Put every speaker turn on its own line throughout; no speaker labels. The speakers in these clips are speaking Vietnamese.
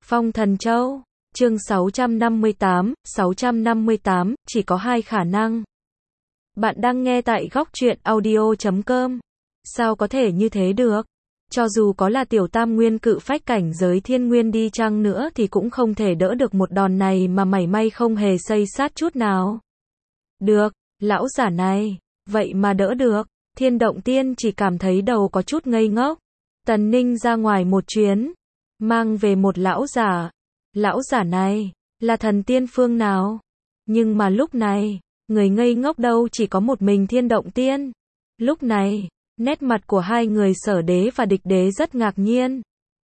Phong Thần Châu, chương 658, chỉ có hai khả năng. Bạn đang nghe tại góc truyện audio.com. Sao có thể như thế được? Cho dù có là tiểu tam nguyên cự phách cảnh giới thiên nguyên đi chăng nữa thì cũng không thể đỡ được một đòn này mà mảy may không hề xây sát chút nào. Được, lão giả này, vậy mà đỡ được. Thiên Động Tiên chỉ cảm thấy đầu có chút ngây ngốc. Tần Ninh ra ngoài một chuyến, mang về một lão giả. Lão giả này, là thần tiên phương nào? Nhưng mà lúc này, người ngây ngốc đâu chỉ có một mình Thiên Động Tiên. Lúc này, nét mặt của hai người Sở Đế và Địch Đế rất ngạc nhiên.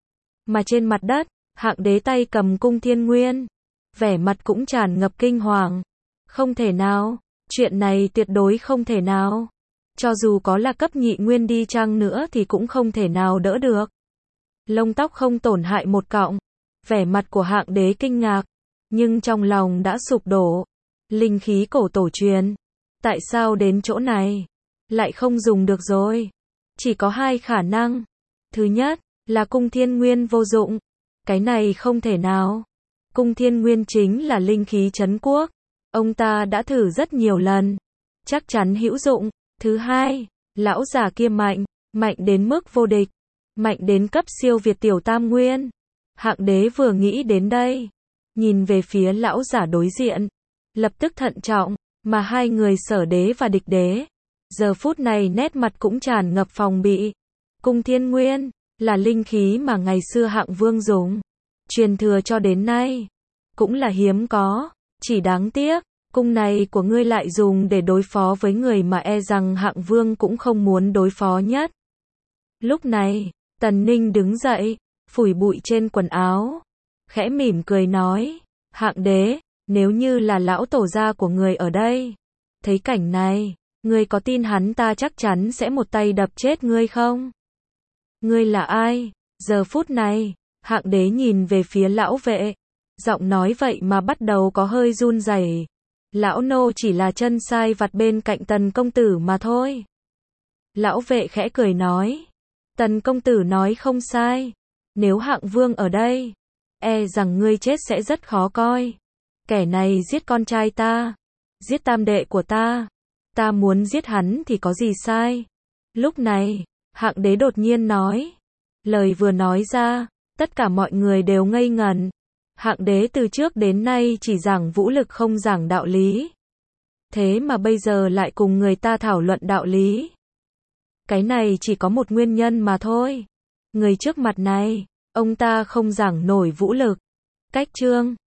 Mà trên mặt đất, Hạng Đế tay cầm cung thiên nguyên, vẻ mặt cũng tràn ngập kinh hoàng. Không thể nào, chuyện này tuyệt đối không thể nào. Cho dù có là cấp nhị nguyên đi chăng nữa thì cũng không thể nào đỡ được. Lông tóc không tổn hại một cọng. Vẻ mặt của Hạng Đế kinh ngạc, nhưng trong lòng đã sụp đổ. Linh khí cổ tổ truyền, tại sao đến chỗ này lại không dùng được rồi? Chỉ có hai khả năng. Thứ nhất, là cung thiên nguyên vô dụng. Cái này không thể nào. Cung thiên nguyên chính là linh khí trấn quốc. Ông ta đã thử rất nhiều lần. Chắc chắn hữu dụng. Thứ hai, lão già kia mạnh, mạnh đến mức vô địch. Mạnh đến cấp siêu việt tiểu tam nguyên. Hạng Đế vừa nghĩ đến đây, nhìn về phía lão giả đối diện, lập tức thận trọng, mà hai người Sở Đế và Địch Đế, giờ phút này nét mặt cũng tràn ngập phòng bị. Cung thiên nguyên, là linh khí mà ngày xưa Hạng Vương dùng, truyền thừa cho đến nay, cũng là hiếm có, chỉ đáng tiếc, cung này của ngươi lại dùng để đối phó với người mà e rằng Hạng Vương cũng không muốn đối phó nhất. Lúc này, Tần Ninh đứng dậy, phủi bụi trên quần áo, khẽ mỉm cười nói, Hạng Đế, nếu như là lão tổ gia của người ở đây, thấy cảnh này, ngươi có tin hắn ta chắc chắn sẽ một tay đập chết ngươi không? Ngươi là ai? Giờ phút này, Hạng Đế nhìn về phía lão vệ, giọng nói vậy mà bắt đầu có hơi run rẩy. Lão nô chỉ là chân sai vặt bên cạnh Tần công tử mà thôi. Lão vệ khẽ cười nói, Tần công tử nói không sai. Nếu Hạng Vương ở đây, e rằng ngươi chết sẽ rất khó coi. Kẻ này giết con trai ta, giết tam đệ của ta muốn giết hắn thì có gì sai? Lúc này, Hạng Đế đột nhiên nói, lời vừa nói ra, tất cả mọi người đều ngây ngẩn. Hạng Đế từ trước đến nay chỉ giảng vũ lực không giảng đạo lý. Thế mà bây giờ lại cùng người ta thảo luận đạo lý. Cái này chỉ có một nguyên nhân mà thôi. Người trước mặt này, ông ta không giảng nổi vũ lực. Cách chương